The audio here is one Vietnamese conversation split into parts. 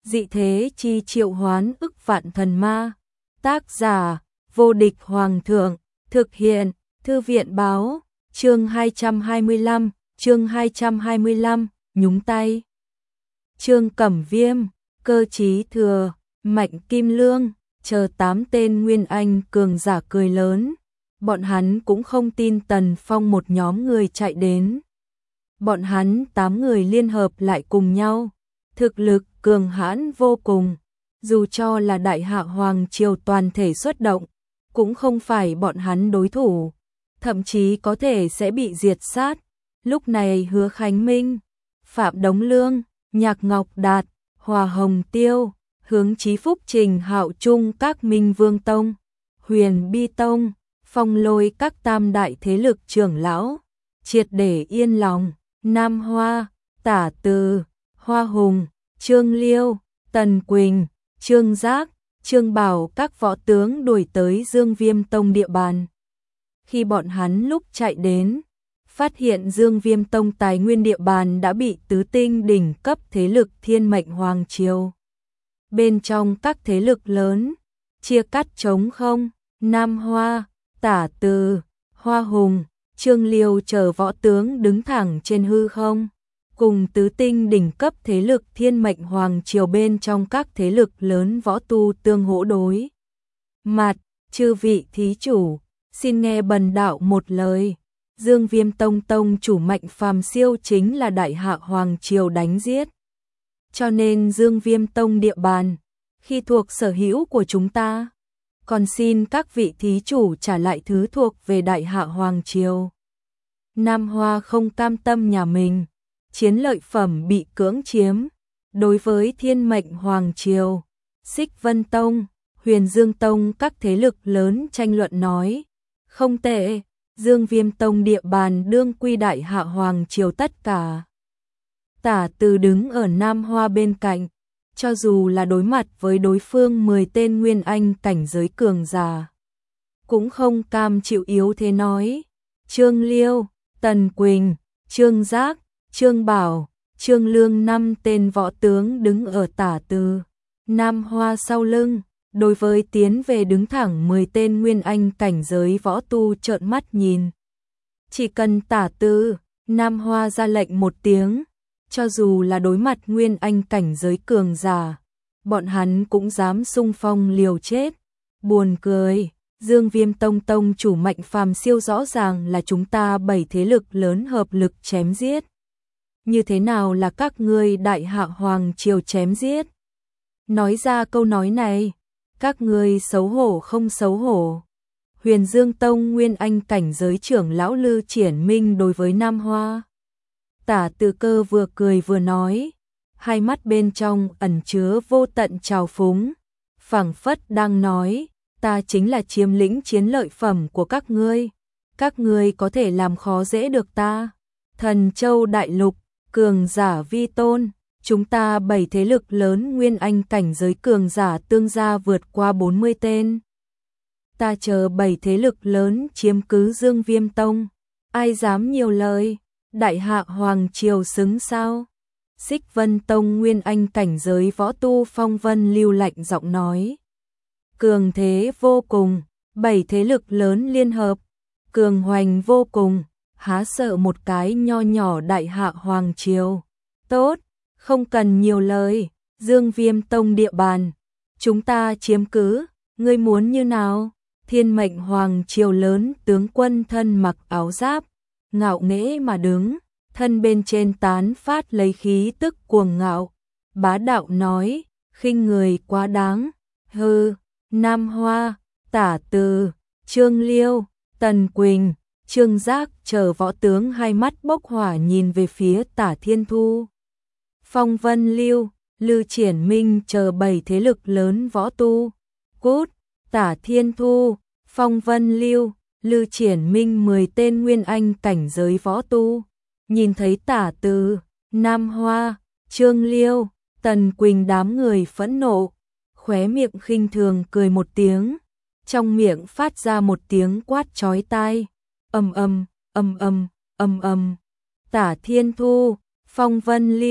dị thế chi triệu hoán ức vạn thần ma. Tác giả, vô địch hoàng thượng, thực hiện, thư viện báo, chương 225, nhúng tay. Trương Cẩm Viêm, Cơ Chí Thừa, Mạnh Kim Lương, chờ 8 tên nguyên anh cường giả cười lớn. Bọn hắn cũng không tin Tần Phong một nhóm người chạy đến. Bọn hắn 8 người liên hợp lại cùng nhau, thực lực cường hãn vô cùng, dù cho là Đại Hạ Hoàng triều toàn thể xuất động, cũng không phải bọn hắn đối thủ, thậm chí có thể sẽ bị diệt sát. Lúc này Hứa Khánh Minh, Phạm Đống Lương, Nhạc Ngọc Đạt, Hòa Hồng Tiêu, Hướng Chí Phúc, Trình Hạo Trung các Minh Vương Tông, Huyền Bi Tông, Phong Lôi các tam đại thế lực trưởng lão, triệt để yên lòng. Nam Hoa, Tả Từ, Hoa Hùng, Trương Liêu, Tần Quỳnh, Trương Giác, Trương Bảo các võ tướng đuổi tới Dương Viêm Tông địa bàn. Khi bọn hắn lúc chạy đến, phát hiện Dương Viêm Tông tài nguyên địa bàn đã bị tứ tinh đỉnh cấp thế lực Thiên Mệnh Hoàng triều. Bên trong các thế lực lớn, chia cắt trống không, Nam Hoa, Tả Từ, Hoa Hùng, Trương Liêu chờ võ tướng đứng thẳng trên hư không, cùng tứ tinh đỉnh cấp thế lực Thiên Mệnh Hoàng triều bên trong các thế lực lớn võ tu tương hỗ đối mặt. Chư vị thí chủ, xin nghe bần đạo một lời. Dương Viêm Tông tông chủ Mạnh Phàm Siêu chính là Đại Hạ Hoàng triều đánh giết, cho nên Dương Viêm Tông địa bàn khi thuộc sở hữu của chúng ta, còn xin các vị thí chủ trả lại thứ thuộc về Đại Hạ Hoàng triều. Nam Hoa không cam tâm nhà mình chiến lợi phẩm bị cưỡng chiếm, đối với Thiên Mệnh Hoàng triều, Xích Vân Tông, Huyền Dương Tông các thế lực lớn tranh luận nói, không tệ, Dương Viêm Tông địa bàn đương quy Đại Hạ Hoàng triều tất cả. Tả Từ đứng ở Nam Hoa bên cạnh, cho dù là đối mặt với đối phương 10 tên nguyên anh cảnh giới cường giả, cũng không cam chịu yếu thế nói. Trương Liêu, Tần Quỳnh, Trương Giác, Trương Bảo, Trương Lương 5 tên võ tướng đứng ở Tả Từ, Nam Hoa sau lưng, đối với tiến về đứng thẳng 10 tên nguyên anh cảnh giới võ tu trợn mắt nhìn. Chỉ cần Tả Từ, Nam Hoa ra lệnh một tiếng, cho dù là đối mặt nguyên anh cảnh giới cường giả, bọn hắn cũng dám xung phong liều chết. Buồn cười, Dương Viêm Tông tông chủ Mạnh Phàm Siêu rõ ràng là chúng ta 7 thế lực lớn hợp lực chém giết. Như thế nào là các ngươi Đại Hạ Hoàng triều chém giết? Nói ra câu nói này, các ngươi xấu hổ không xấu hổ? Huyền Dương Tông nguyên anh cảnh giới trưởng lão Lư Triển Minh đối với Nam Hoa, Tả Từ Cơ vừa cười vừa nói, hai mắt bên trong ẩn chứa vô tận trào phúng, phảng phất đang nói, ta chính là chiếm lĩnh chiến lợi phẩm của các ngươi có thể làm khó dễ được ta. Thần Châu Đại Lục, cường giả vi tôn, chúng ta 7 thế lực lớn nguyên anh cảnh giới cường giả tương gia vượt qua 40 tên. Ta chờ 7 thế lực lớn chiếm cứ Dương Viêm Tông, ai dám nhiều lời? Đại Hạ Hoàng triều xứng sao? Xích Vân Tông nguyên anh cảnh giới võ tu Phong Vân Lưu lạnh giọng nói. Cường thế vô cùng, 7 thế lực lớn liên hợp, cường hoành vô cùng, há sợ một cái nho nhỏ Đại Hạ Hoàng triều. Tốt, không cần nhiều lời, Dương Viêm Tông địa bàn, chúng ta chiếm cứ, ngươi muốn như nào? Thiên Mệnh Hoàng triều lớn tướng quân thân mặc áo giáp, ngạo nghễ mà đứng, thân bên trên tán phát lấy khí tức cuồng ngạo, bá đạo nói, khinh người quá đáng. Hừ. Nam Hoa, Tả Từ, Trương Liêu, Tần Quỳnh, Trương Giác chờ võ tướng hai mắt bốc hỏa nhìn về phía Tả Thiên Thu. Phong Vân Lưu, Lư Triển Minh chờ 7 thế lực lớn võ tu. Cút, Tả Thiên Thu, Phong Vân Lưu, Lư Triển Minh 10 tên nguyên anh cảnh giới võ tu. Nhìn thấy Tả Từ, Nam Hoa, Trương Liêu, Tần Quỳnh đám người phẫn nộ, khóe miệng khinh thường cười một tiếng, trong miệng phát ra một tiếng quát chói tai. Ầm ầm, ầm ầm, ầm ầm. Tả Thiên Thu, Phong Vân Lưu,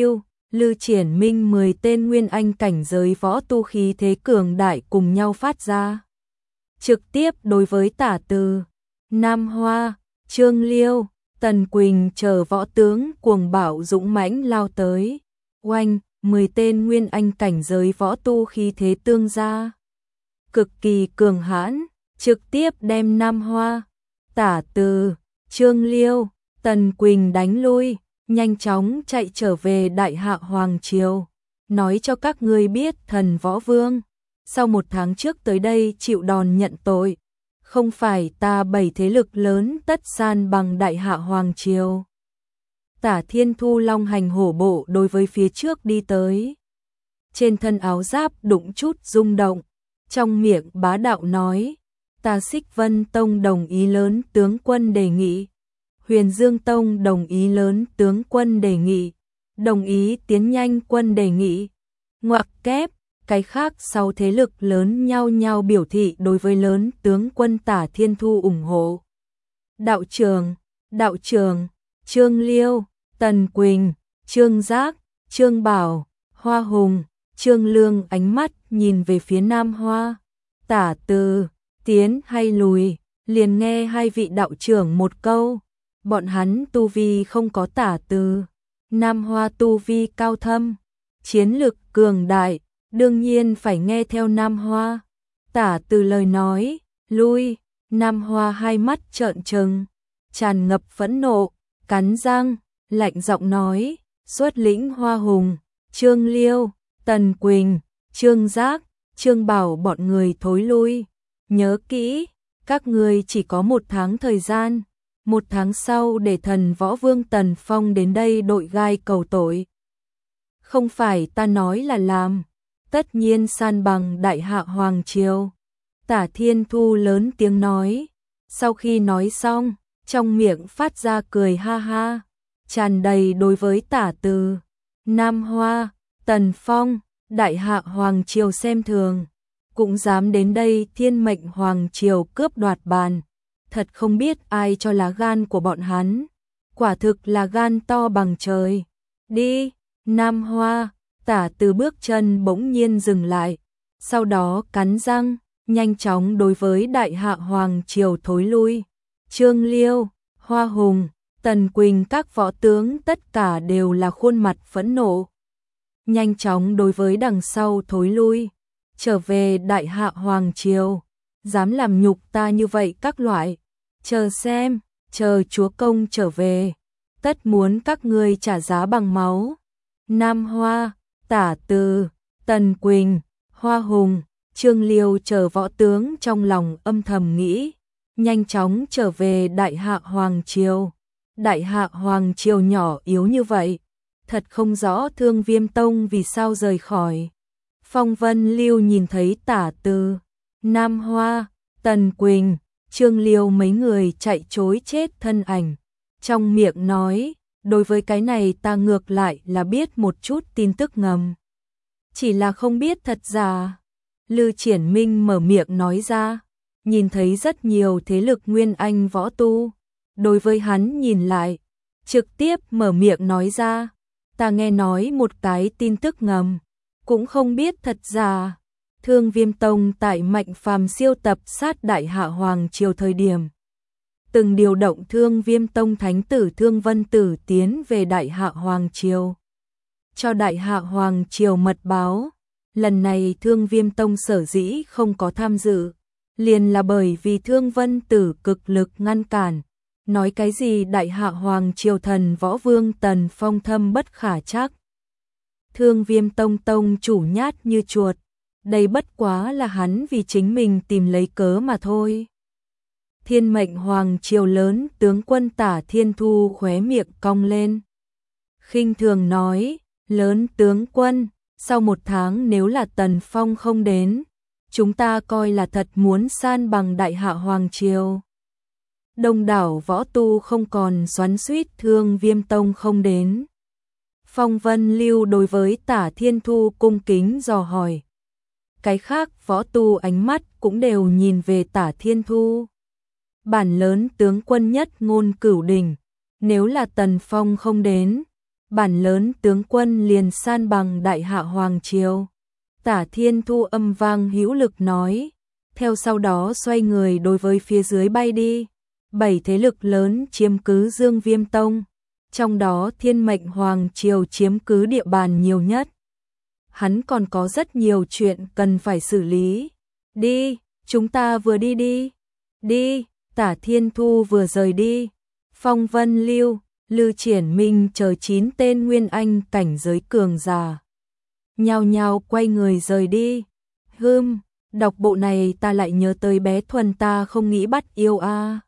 Lư Triển Minh 10 tên nguyên anh cảnh giới võ tu khí thế cường đại cùng nhau phát ra. Trực tiếp đối với Tả Từ, Nam Hoa, Trương Liêu, Tần Quỳnh chờ võ tướng cuồng bạo dũng mãnh lao tới. Oanh, 10 tên nguyên anh cảnh giới võ tu khí thế tương gia. Cực kỳ cường hãn, trực tiếp đem Nam Hoa, Tả Từ, Trương Liêu, Tần Quỳnh đánh lui, nhanh chóng chạy trở về Đại Hạ Hoàng Triều. Nói cho các ngươi biết thần võ vương, sau 1 tháng trước tới đây chịu đòn nhận tội. Không phải ta 7 thế lực lớn tất san bằng Đại Hạ Hoàng Triều. Tả Thiên Thu long hành hổ bộ đối với phía trước đi tới. Trên thân áo giáp đụng chút rung động, trong miệng bá đạo nói, ta Xích Vân Tông đồng ý lớn tướng quân đề nghị. Huyền Dương Tông đồng ý lớn tướng quân đề nghị. Đồng ý tiến nhanh quân đề nghị. Ngoặc kép, cái khác sau thế lực lớn nhau nhau biểu thị đối với lớn tướng quân Tả Thiên Thu ủng hộ. Đạo trưởng, Trương Liêu, Tần Quỳnh, Trương Giác, Trương Bảo, Hoa Hùng, Trương Lương ánh mắt nhìn về phía Nam Hoa. Tả Từ, tiến hay lùi, liền nghe hai vị đạo trưởng một câu. Bọn hắn tu vi không có Tả Từ, Nam Hoa tu vi cao thâm, chiến lực cường đại, đương nhiên phải nghe theo Nam Hoa. Tả Từ lời nói, lui, Nam Hoa hai mắt trợn trừng, tràn ngập phẫn nộ, cắn răng, lạnh giọng nói, xuất lĩnh Hoa Hùng, Trương Liêu, Tần Quỳnh, Trương Giác, Trương Bảo bọn người thối lui. Nhớ kỹ, các người chỉ có 1 tháng thời gian. 1 tháng sau để thần võ vương Tần Phong đến đây đội gai cầu tội. Không phải ta nói là làm, tất nhiên san bằng Đại Hạ Hoàng Triều. Tả Thiên Thu lớn tiếng nói, sau khi nói xong, trong miệng phát ra cười ha ha, tràn đầy đối với Tả Từ, Nam Hoa, Tần Phong, Đại Hạ Hoàng Triều xem thường, cũng dám đến đây Thiên Mệnh Hoàng Triều cướp đoạt bàn. Thật không biết ai cho lá gan của bọn hắn, quả thực là gan to bằng trời. Đi, Nam Hoa, Tả Từ bước chân bỗng nhiên dừng lại, sau đó cắn răng, nhanh chóng đối với Đại Hạ Hoàng Triều thối lui. Trương Liêu, Hoa Hùng, Tần Quỳnh các võ tướng tất cả đều là khuôn mặt phẫn nộ. Nhanh chóng đối với đằng sau thối lui, trở về Đại Hạ Hoàng Triều. Dám làm nhục ta như vậy các loại, chờ xem, chờ chúa công trở về, tất muốn các ngươi trả giá bằng máu. Nam Hoa, Tả Từ, Tần Quỳnh, Hoa Hùng, Trương Liêu chờ võ tướng trong lòng âm thầm nghĩ, nhanh chóng trở về Đại Hạ Hoàng Triều. Đại Hạ Hoàng Triều nhỏ yếu như vậy, thật không rõ Thương Viêm Tông vì sao rời khỏi. Phong Vân Lưu nhìn thấy Tả Từ, Nam Hoa, Tần Quỳnh, Trương Liêu mấy người chạy trối chết thân ảnh. Trong miệng nói, đối với cái này ta ngược lại là biết một chút tin tức ngầm. Chỉ là không biết thật giả. Lư Triển Minh mở miệng nói ra, nhìn thấy rất nhiều thế lực nguyên anh võ tu. Đối với hắn nhìn lại, trực tiếp mở miệng nói ra, ta nghe nói một cái tin tức ngầm, cũng không biết thật giả. Thương Viêm Tông tại Mạnh Phàm siêu tập sát Đại Hạ Hoàng Triều thời điểm, từng điều động Thương Viêm Tông thánh tử Thương Vân Tử tiến về Đại Hạ Hoàng Triều, cho Đại Hạ Hoàng Triều mật báo. Lần này Thương Viêm Tông sở dĩ không có tham dự, liền là bởi vì Thương Vân Tử cực lực ngăn cản, nói cái gì Đại Hạ Hoàng Triều thần võ vương Tần Phong thâm bất khả trắc. Thương Viêm Tông tông chủ nhát như chuột, đây bất quá là hắn vì chính mình tìm lấy cớ mà thôi. Thiên Mệnh Hoàng Triều lớn tướng quân Tả Thiên Thu khóe miệng cong lên, khinh thường nói, lớn tướng quân, sau 1 tháng nếu là Tần Phong không đến, chúng ta coi là thật muốn san bằng Đại Hạ Hoàng Triều. Đông đảo võ tu không còn xoắn xuýt Thương Viêm Tông không đến. Phong Vân Lưu đối với Tả Thiên Thu cung kính dò hỏi. Cái khác võ tu ánh mắt cũng đều nhìn về Tả Thiên Thu. Bản lớn tướng quân nhất ngôn cửu đỉnh, nếu là Tần Phong không đến, bản lớn tướng quân liền san bằng đại hạ hoàng triều. Tả Thiên Thu âm vang hữu lực nói, theo sau đó xoay người đối với phía dưới bay đi. 7 thế lực lớn chiếm cứ Dương Viêm Tông, trong đó Thiên Mệnh Hoàng triều chiếm cứ địa bàn nhiều nhất. Hắn còn có rất nhiều chuyện cần phải xử lý. Đi, chúng ta vừa đi đi. Đi, Tả Thiên Thu vừa rời đi. Phong Vân Lưu, Lư Triển Minh chờ 9 tên nguyên anh cảnh giới cường giả. Nhao nhao quay người rời đi. Đọc bộ này ta lại nhớ tới bé Thuần ta không nghĩ bắt yêu a.